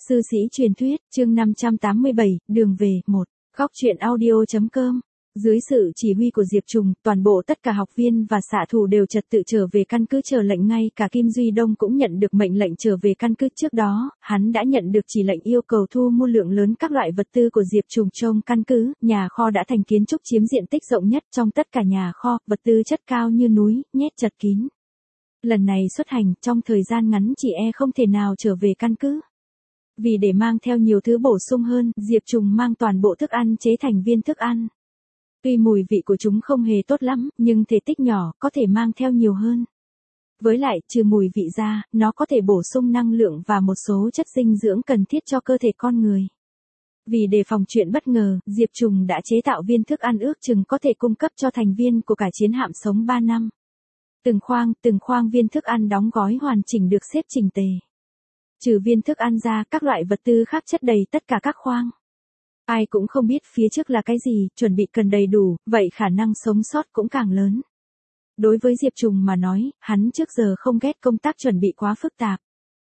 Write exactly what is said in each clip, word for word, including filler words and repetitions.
Sư sĩ truyền thuyết, chương năm trăm tám mươi bảy, đường về, một. Góc truyện audio.com. Dưới sự chỉ huy của Diệp Trùng, toàn bộ tất cả học viên và xạ thủ đều trật tự trở về căn cứ chờ lệnh, ngay cả Kim Duy Đông cũng nhận được mệnh lệnh trở về căn cứ. Trước đó, hắn đã nhận được chỉ lệnh yêu cầu thu mua lượng lớn các loại vật tư của Diệp Trùng trong căn cứ. Nhà kho đã thành kiến trúc chiếm diện tích rộng nhất trong tất cả nhà kho, vật tư chất cao như núi, nhét chật kín. Lần này xuất hành, trong thời gian ngắn chị e không thể nào trở về căn cứ. Vì để mang theo nhiều thứ bổ sung hơn, Diệp Trùng mang toàn bộ thức ăn chế thành viên thức ăn. Tuy mùi vị của chúng không hề tốt lắm, nhưng thể tích nhỏ, có thể mang theo nhiều hơn. Với lại, trừ mùi vị ra, nó có thể bổ sung năng lượng và một số chất dinh dưỡng cần thiết cho cơ thể con người. Vì đề phòng chuyện bất ngờ, Diệp Trùng đã chế tạo viên thức ăn ước chừng có thể cung cấp cho thành viên của cả chiến hạm sống ba năm. Từng khoang, từng khoang viên thức ăn đóng gói hoàn chỉnh được xếp chỉnh tề. Trừ viên thức ăn ra, các loại vật tư khác chất đầy tất cả các khoang. Ai cũng không biết phía trước là cái gì, chuẩn bị cần đầy đủ, vậy khả năng sống sót cũng càng lớn. Đối với Diệp Trùng mà nói, hắn trước giờ không ghét công tác chuẩn bị quá phức tạp.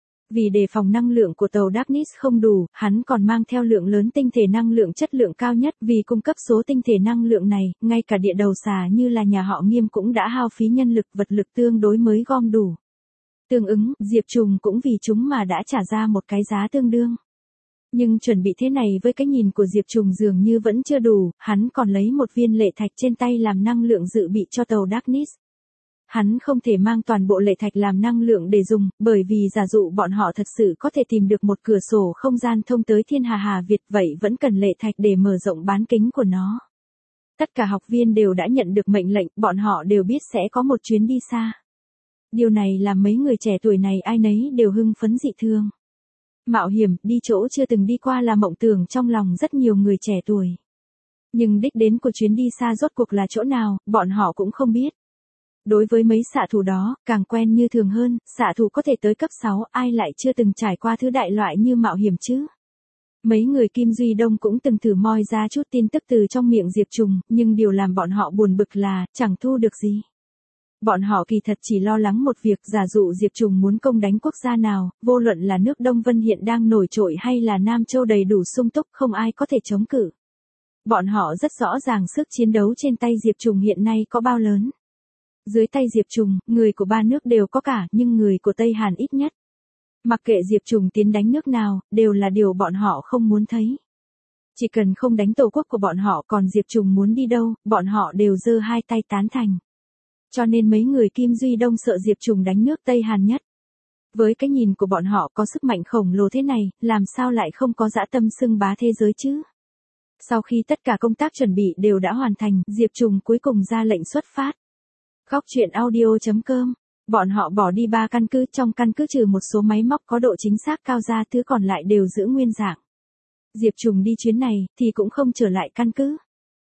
Vì đề phòng năng lượng của tàu Darkness không đủ, hắn còn mang theo lượng lớn tinh thể năng lượng chất lượng cao nhất. Vì cung cấp số tinh thể năng lượng này, ngay cả địa đầu xà như là nhà họ Nghiêm cũng đã hao phí nhân lực vật lực tương đối mới gom đủ. Tương ứng, Diệp Trùng cũng vì chúng mà đã trả ra một cái giá tương đương. Nhưng chuẩn bị thế này với cái nhìn của Diệp Trùng dường như vẫn chưa đủ, hắn còn lấy một viên lệ thạch trên tay làm năng lượng dự bị cho tàu Darkness. Hắn không thể mang toàn bộ lệ thạch làm năng lượng để dùng, bởi vì giả dụ bọn họ thật sự có thể tìm được một cửa sổ không gian thông tới thiên hà Hà Việt, vậy vẫn cần lệ thạch để mở rộng bán kính của nó. Tất cả học viên đều đã nhận được mệnh lệnh, bọn họ đều biết sẽ có một chuyến đi xa. Điều này làm mấy người trẻ tuổi này ai nấy đều hưng phấn dị thường. Mạo hiểm, đi chỗ chưa từng đi qua là mộng tưởng trong lòng rất nhiều người trẻ tuổi. Nhưng đích đến của chuyến đi xa rốt cuộc là chỗ nào, bọn họ cũng không biết. Đối với mấy xạ thủ đó, càng quen như thường hơn, xạ thủ có thể tới cấp sáu, ai lại chưa từng trải qua thứ đại loại như mạo hiểm chứ? Mấy người Kim Duy Đông cũng từng thử moi ra chút tin tức từ trong miệng Diệp Trùng, nhưng điều làm bọn họ buồn bực là, chẳng thu được gì. Bọn họ kỳ thật chỉ lo lắng một việc, giả dụ Diệp Trùng muốn công đánh quốc gia nào, vô luận là nước Đông Vân hiện đang nổi trội hay là Nam Châu đầy đủ sung túc, không ai có thể chống cự. Bọn họ rất rõ ràng sức chiến đấu trên tay Diệp Trùng hiện nay có bao lớn. Dưới tay Diệp Trùng, người của ba nước đều có cả, nhưng người của Tây Hàn ít nhất. Mặc kệ Diệp Trùng tiến đánh nước nào, đều là điều bọn họ không muốn thấy. Chỉ cần không đánh tổ quốc của bọn họ, còn Diệp Trùng muốn đi đâu, bọn họ đều giơ hai tay tán thành. Cho nên mấy người Kim Duy Đông sợ Diệp Trùng đánh nước Tây Hàn nhất. Với cái nhìn của bọn họ có sức mạnh khổng lồ thế này, làm sao lại không có dã tâm xưng bá thế giới chứ? Sau khi tất cả công tác chuẩn bị đều đã hoàn thành, Diệp Trùng cuối cùng ra lệnh xuất phát. Góc truyện audio.com. Bọn họ bỏ đi ba căn cứ, trong căn cứ trừ một số máy móc có độ chính xác cao ra, thứ còn lại đều giữ nguyên dạng. Diệp Trùng đi chuyến này, thì cũng không trở lại căn cứ.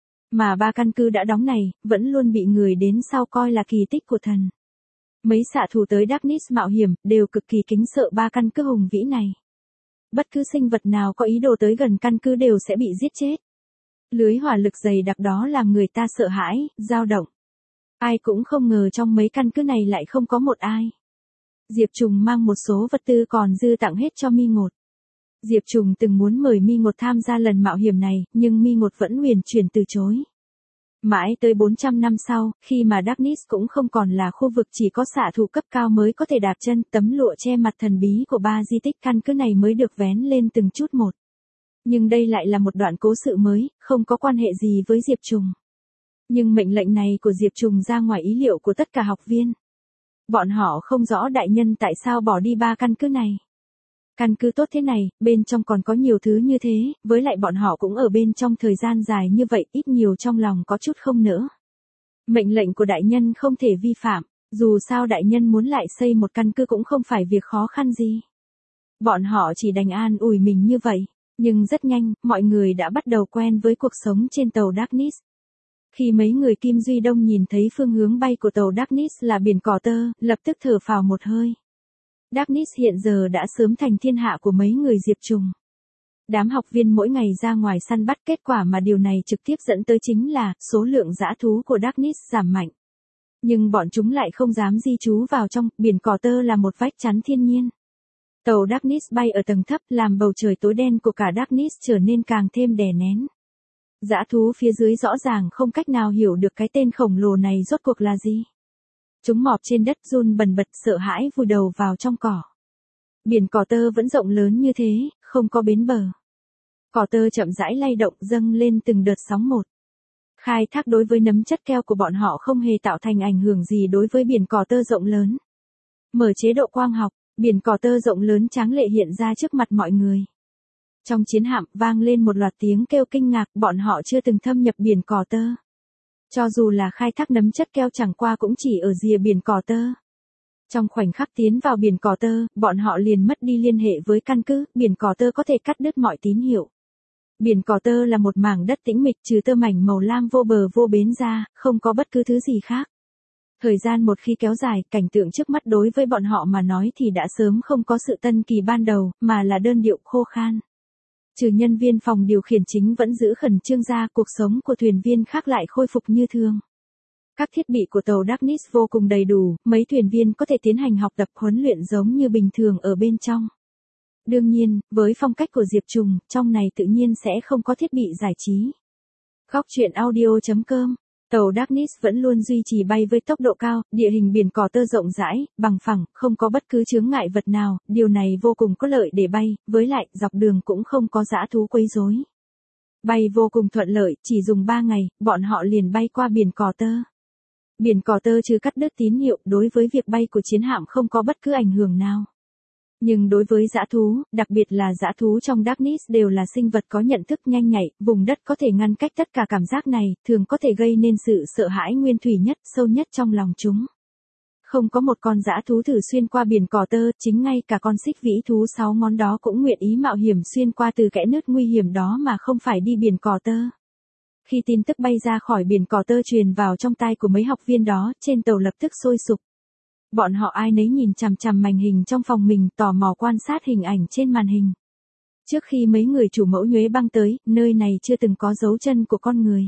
Mà ba căn cứ đã đóng này, vẫn luôn bị người đến sau coi là kỳ tích của thần. Mấy xạ thủ tới Darkness mạo hiểm, đều cực kỳ kính sợ ba căn cứ hùng vĩ này. Bất cứ sinh vật nào có ý đồ tới gần căn cứ đều sẽ bị giết chết. Lưới hỏa lực dày đặc đó làm người ta sợ hãi, dao động. Ai cũng không ngờ trong mấy căn cứ này lại không có một ai. Diệp Trùng mang một số vật tư còn dư tặng hết cho Mi Ngột. Diệp Trùng từng muốn mời Mi Ngột tham gia lần mạo hiểm này, nhưng Mi Ngột vẫn huyền chuyển từ chối. Mãi tới bốn trăm năm sau, khi mà Darkness cũng không còn là khu vực chỉ có xạ thủ cấp cao mới có thể đạp chân, tấm lụa che mặt thần bí của ba di tích căn cứ này mới được vén lên từng chút một. Nhưng đây lại là một đoạn cố sự mới, không có quan hệ gì với Diệp Trùng. Nhưng mệnh lệnh này của Diệp Trùng ra ngoài ý liệu của tất cả học viên. Bọn họ không rõ đại nhân tại sao bỏ đi ba căn cứ này. Căn cứ tốt thế này, bên trong còn có nhiều thứ như thế, với lại bọn họ cũng ở bên trong thời gian dài như vậy, ít nhiều trong lòng có chút không nỡ. Mệnh lệnh của đại nhân không thể vi phạm, dù sao đại nhân muốn lại xây một căn cứ cũng không phải việc khó khăn gì. Bọn họ chỉ đành an ủi mình như vậy, nhưng rất nhanh, mọi người đã bắt đầu quen với cuộc sống trên tàu Darkness. Khi mấy người Kim Duy Đông nhìn thấy phương hướng bay của tàu Darkness là biển cỏ tơ, lập tức thở phào một hơi. Darkness hiện giờ đã sớm thành thiên hạ của mấy người Diệp Trùng. Đám học viên mỗi ngày ra ngoài săn bắt, kết quả mà điều này trực tiếp dẫn tới chính là số lượng dã thú của Darkness giảm mạnh. Nhưng bọn chúng lại không dám di trú vào trong, biển cỏ tơ là một vách chắn thiên nhiên. Tàu Darkness bay ở tầng thấp làm bầu trời tối đen của cả Darkness trở nên càng thêm đè nén. Dã thú phía dưới rõ ràng không cách nào hiểu được cái tên khổng lồ này rốt cuộc là gì. Chúng mọp trên đất run bần bật sợ hãi vùi đầu vào trong cỏ. Biển cỏ tơ vẫn rộng lớn như thế, không có bến bờ. Cỏ tơ chậm rãi lay động dâng lên từng đợt sóng một. Khai thác đối với nấm chất keo của bọn họ không hề tạo thành ảnh hưởng gì đối với biển cỏ tơ rộng lớn. Mở chế độ quang học, biển cỏ tơ rộng lớn tráng lệ hiện ra trước mặt mọi người. Trong chiến hạm vang lên một loạt tiếng kêu kinh ngạc, bọn họ chưa từng thâm nhập biển cỏ tơ. Cho dù là khai thác nấm chất keo chẳng qua cũng chỉ ở rìa biển cỏ tơ. Trong khoảnh khắc tiến vào biển cỏ tơ, bọn họ liền mất đi liên hệ với căn cứ, biển cỏ tơ có thể cắt đứt mọi tín hiệu. Biển cỏ tơ là một mảng đất tĩnh mịch trừ tơ mảnh màu lam vô bờ vô bến ra, không có bất cứ thứ gì khác. Thời gian một khi kéo dài, cảnh tượng trước mắt đối với bọn họ mà nói thì đã sớm không có sự tân kỳ ban đầu, mà là đơn điệu khô khan. Trừ nhân viên phòng điều khiển chính vẫn giữ khẩn trương ra, cuộc sống của thuyền viên khác lại khôi phục như thường. Các thiết bị của tàu Darkness vô cùng đầy đủ, mấy thuyền viên có thể tiến hành học tập huấn luyện giống như bình thường ở bên trong. Đương nhiên, với phong cách của Diệp Trùng, trong này tự nhiên sẽ không có thiết bị giải trí. Góc truyện audio chấm com. Tàu Darkness vẫn luôn duy trì bay với tốc độ cao, địa hình biển cỏ tơ rộng rãi, bằng phẳng, không có bất cứ chướng ngại vật nào, điều này vô cùng có lợi để bay, với lại, dọc đường cũng không có dã thú quấy rối. Bay vô cùng thuận lợi, chỉ dùng ba ngày, bọn họ liền bay qua biển cỏ tơ. Biển cỏ tơ trừ cắt đứt tín hiệu, đối với việc bay của chiến hạm không có bất cứ ảnh hưởng nào. Nhưng đối với dã thú, đặc biệt là dã thú trong Darkness đều là sinh vật có nhận thức nhanh nhạy, vùng đất có thể ngăn cách tất cả cảm giác này, thường có thể gây nên sự sợ hãi nguyên thủy nhất, sâu nhất trong lòng chúng. Không có một con dã thú thử xuyên qua biển cỏ tơ, chính ngay cả con xích vĩ thú sáu ngón đó cũng nguyện ý mạo hiểm xuyên qua từ kẽ nứt nguy hiểm đó mà không phải đi biển cỏ tơ. Khi tin tức bay ra khỏi biển cỏ tơ truyền vào trong tai của mấy học viên đó, trên tàu lập tức sôi sục. Bọn họ ai nấy nhìn chằm chằm màn hình trong phòng mình, tò mò quan sát hình ảnh trên màn hình. Trước khi mấy người chủ mẫu nhuế băng tới, nơi này chưa từng có dấu chân của con người.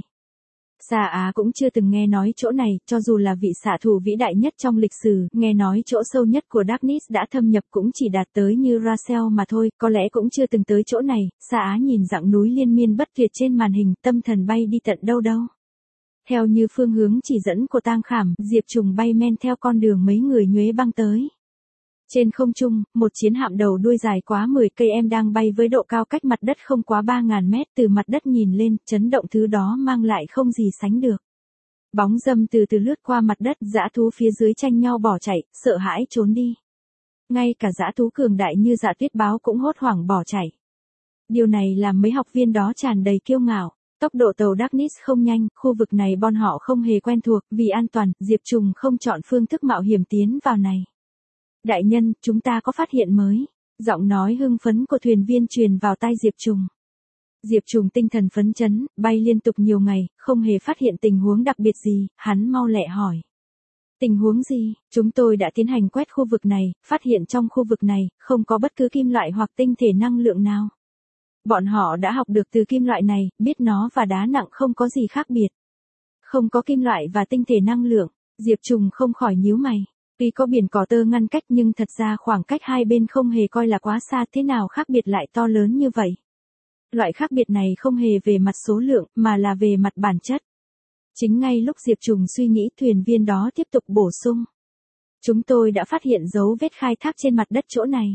Xà Á cũng chưa từng nghe nói chỗ này, cho dù là vị xạ thủ vĩ đại nhất trong lịch sử, nghe nói chỗ sâu nhất của Darkness đã thâm nhập cũng chỉ đạt tới như Rachel mà thôi, có lẽ cũng chưa từng tới chỗ này. Xà Á nhìn dặng núi liên miên bất tuyệt trên màn hình, tâm thần bay đi tận đâu đâu. Theo như phương hướng chỉ dẫn của Tang Khảm, Diệp Trùng bay men theo con đường mấy người nhuế băng tới. Trên không trung, một chiến hạm đầu đuôi dài quá mười cây em đang bay với độ cao cách mặt đất không quá ba nghìn mét, từ mặt đất nhìn lên, chấn động thứ đó mang lại không gì sánh được. Bóng râm từ từ lướt qua mặt đất, dã thú phía dưới tranh nhau bỏ chạy, sợ hãi trốn đi. Ngay cả dã thú cường đại như Dạ Tuyết Báo cũng hốt hoảng bỏ chạy. Điều này làm mấy học viên đó tràn đầy kiêu ngạo. Tốc độ tàu Darkness không nhanh, khu vực này bọn họ không hề quen thuộc, vì an toàn, Diệp Trùng không chọn phương thức mạo hiểm tiến vào này. Đại nhân, chúng ta có phát hiện mới. Giọng nói hưng phấn của thuyền viên truyền vào tai Diệp Trùng. Diệp Trùng tinh thần phấn chấn, bay liên tục nhiều ngày, không hề phát hiện tình huống đặc biệt gì, hắn mau lẹ hỏi. Tình huống gì? Chúng tôi đã tiến hành quét khu vực này, phát hiện trong khu vực này, không có bất cứ kim loại hoặc tinh thể năng lượng nào. Bọn họ đã học được từ kim loại này, biết nó và đá nặng không có gì khác biệt. Không có kim loại và tinh thể năng lượng, Diệp Trùng không khỏi nhíu mày. Tuy có biển cỏ tơ ngăn cách nhưng thật ra khoảng cách hai bên không hề coi là quá xa, thế nào khác biệt lại to lớn như vậy. Loại khác biệt này không hề về mặt số lượng, mà là về mặt bản chất. Chính ngay lúc Diệp Trùng suy nghĩ, thuyền viên đó tiếp tục bổ sung. Chúng tôi đã phát hiện dấu vết khai thác trên mặt đất chỗ này.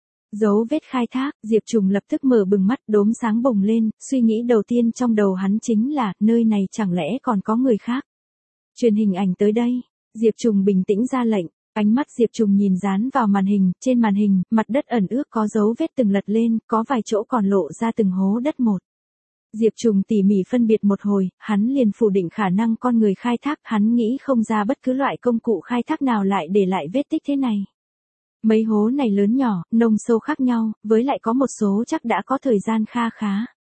Dấu vết khai thác, Diệp Trùng lập tức mở bừng mắt, đốm sáng bùng lên, suy nghĩ đầu tiên trong đầu hắn chính là, nơi này chẳng lẽ còn có người khác. Truyền hình ảnh tới đây, Diệp Trùng bình tĩnh ra lệnh, ánh mắt Diệp Trùng nhìn dán vào màn hình, trên màn hình, mặt đất ẩn ước có dấu vết từng lật lên, có vài chỗ còn lộ ra từng hố đất một. Diệp Trùng tỉ mỉ phân biệt một hồi, hắn liền phủ định khả năng con người khai thác, hắn nghĩ không ra bất cứ loại công cụ khai thác nào lại để lại vết tích thế này. Mấy hố này lớn nhỏ, nông sâu khác nhau, với lại có một số chắc đã có thời gian kha khá.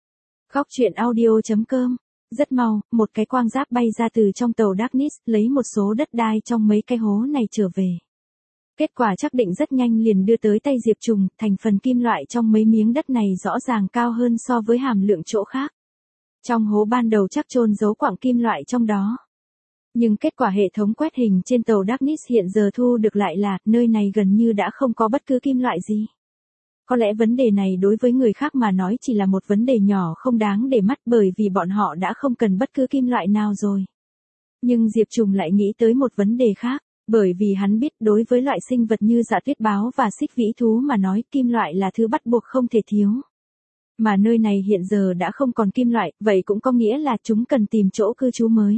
Góc truyện audio chấm com. Rất mau, một cái quang giáp bay ra từ trong tàu Darkness, lấy một số đất đai trong mấy cái hố này trở về. Kết quả xác định rất nhanh liền đưa tới tay Diệp Trùng, thành phần kim loại trong mấy miếng đất này rõ ràng cao hơn so với hàm lượng chỗ khác. Trong hố ban đầu chắc chôn giấu quặng kim loại trong đó. Nhưng kết quả hệ thống quét hình trên tàu Darkness hiện giờ thu được lại là, nơi này gần như đã không có bất cứ kim loại gì. Có lẽ vấn đề này đối với người khác mà nói chỉ là một vấn đề nhỏ không đáng để mắt bởi vì bọn họ đã không cần bất cứ kim loại nào rồi. Nhưng Diệp Trùng lại nghĩ tới một vấn đề khác, bởi vì hắn biết đối với loại sinh vật như dạ tuyết báo và xích vĩ thú mà nói kim loại là thứ bắt buộc không thể thiếu. Mà nơi này hiện giờ đã không còn kim loại, vậy cũng có nghĩa là chúng cần tìm chỗ cư trú mới.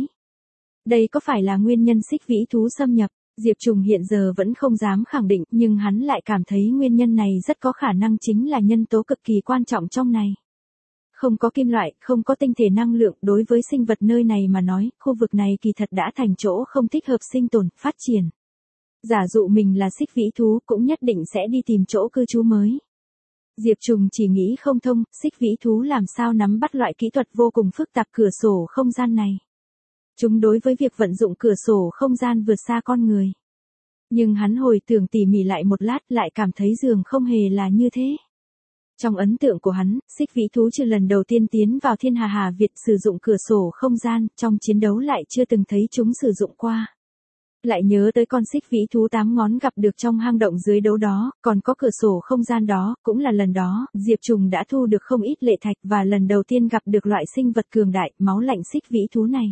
Đây có phải là nguyên nhân xích vĩ thú xâm nhập? Diệp Trùng hiện giờ vẫn không dám khẳng định, nhưng hắn lại cảm thấy nguyên nhân này rất có khả năng chính là nhân tố cực kỳ quan trọng trong này. Không có kim loại, không có tinh thể năng lượng, đối với sinh vật nơi này mà nói, khu vực này kỳ thật đã thành chỗ không thích hợp sinh tồn, phát triển. Giả dụ mình là xích vĩ thú cũng nhất định sẽ đi tìm chỗ cư trú mới. Diệp Trùng chỉ nghĩ không thông, xích vĩ thú làm sao nắm bắt loại kỹ thuật vô cùng phức tạp cửa sổ không gian này. Chúng đối với việc vận dụng cửa sổ không gian vượt xa con người. Nhưng hắn hồi tưởng tỉ mỉ lại một lát lại cảm thấy dường không hề là như thế. Trong ấn tượng của hắn, xích vĩ thú chưa lần đầu tiên tiến vào thiên hà Hà Việt sử dụng cửa sổ không gian, trong chiến đấu lại chưa từng thấy chúng sử dụng qua. Lại nhớ tới con xích vĩ thú tám ngón gặp được trong hang động dưới đấu đó, còn có cửa sổ không gian đó, cũng là lần đó, Diệp Trùng đã thu được không ít lệ thạch và lần đầu tiên gặp được loại sinh vật cường đại, máu lạnh xích vĩ thú này.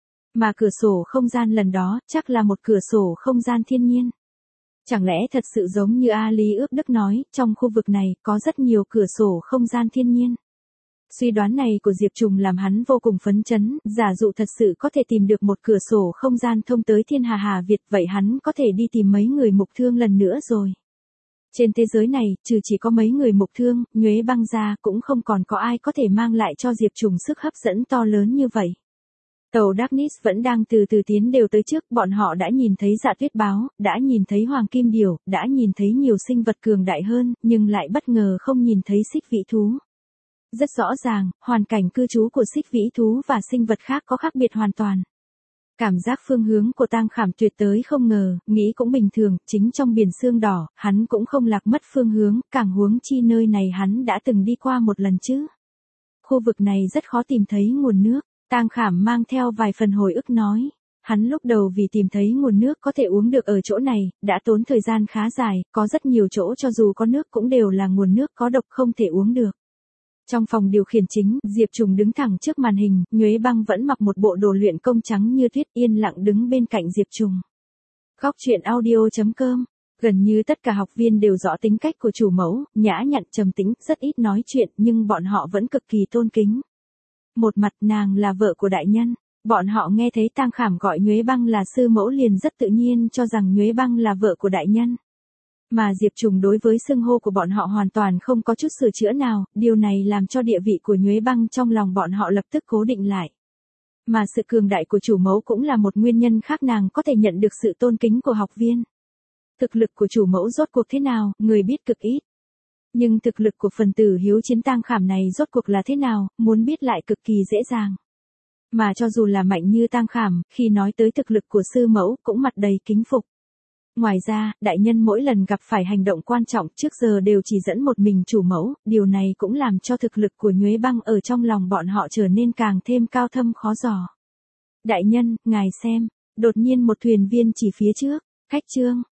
Mà cửa sổ không gian lần đó, chắc là một cửa sổ không gian thiên nhiên. Chẳng lẽ thật sự giống như A Lý Ước Đức nói, trong khu vực này, có rất nhiều cửa sổ không gian thiên nhiên. Suy đoán này của Diệp Trùng làm hắn vô cùng phấn chấn, giả dụ thật sự có thể tìm được một cửa sổ không gian thông tới thiên hà Hà Việt, vậy hắn có thể đi tìm mấy người mục thương lần nữa rồi. Trên thế giới này, trừ chỉ có mấy người mục thương, Nhuế Băng ra, cũng không còn có ai có thể mang lại cho Diệp Trùng sức hấp dẫn to lớn như vậy. Tàu Darkness vẫn đang từ từ tiến đều tới trước, bọn họ đã nhìn thấy dạ tuyết báo, đã nhìn thấy hoàng kim điểu, đã nhìn thấy nhiều sinh vật cường đại hơn, nhưng lại bất ngờ không nhìn thấy xích vĩ thú. Rất rõ ràng, hoàn cảnh cư trú của xích vĩ thú và sinh vật khác có khác biệt hoàn toàn. Cảm giác phương hướng của Tang Khảm tuyệt tới không ngờ, nghĩ cũng bình thường, chính trong biển sương đỏ, hắn cũng không lạc mất phương hướng, càng huống chi nơi này hắn đã từng đi qua một lần chứ. Khu vực này rất khó tìm thấy nguồn nước. Tang Khảm mang theo vài phần hồi ức nói. Hắn lúc đầu vì tìm thấy nguồn nước có thể uống được ở chỗ này, đã tốn thời gian khá dài, có rất nhiều chỗ cho dù có nước cũng đều là nguồn nước có độc không thể uống được. Trong phòng điều khiển chính, Diệp Trùng đứng thẳng trước màn hình, Nhuế Băng vẫn mặc một bộ đồ luyện công trắng như tuyết yên lặng đứng bên cạnh Diệp Trùng. Góc truyện audio chấm com. Gần như tất cả học viên đều rõ tính cách của chủ mẫu, nhã nhặn trầm tĩnh, rất ít nói chuyện nhưng bọn họ vẫn cực kỳ tôn kính. Một mặt nàng là vợ của đại nhân, bọn họ nghe thấy Tang Khảm gọi Nhuế Băng là sư mẫu liền rất tự nhiên cho rằng Nhuế Băng là vợ của đại nhân. Mà Diệp Trùng đối với xưng hô của bọn họ hoàn toàn không có chút sửa chữa nào, điều này làm cho địa vị của Nhuế Băng trong lòng bọn họ lập tức cố định lại. Mà sự cường đại của chủ mẫu cũng là một nguyên nhân khác nàng có thể nhận được sự tôn kính của học viên. Thực lực của chủ mẫu rốt cuộc thế nào, người biết cực ít. Nhưng thực lực của phần tử hiếu chiến Tang Khảm này rốt cuộc là thế nào, muốn biết lại cực kỳ dễ dàng. Mà cho dù là mạnh như Tang Khảm, khi nói tới thực lực của sư mẫu cũng mặt đầy kính phục. Ngoài ra, đại nhân mỗi lần gặp phải hành động quan trọng trước giờ đều chỉ dẫn một mình chủ mẫu, điều này cũng làm cho thực lực của Nhuế Băng ở trong lòng bọn họ trở nên càng thêm cao thâm khó dò. Đại nhân, ngài xem, đột nhiên một thuyền viên chỉ phía trước, khách trương,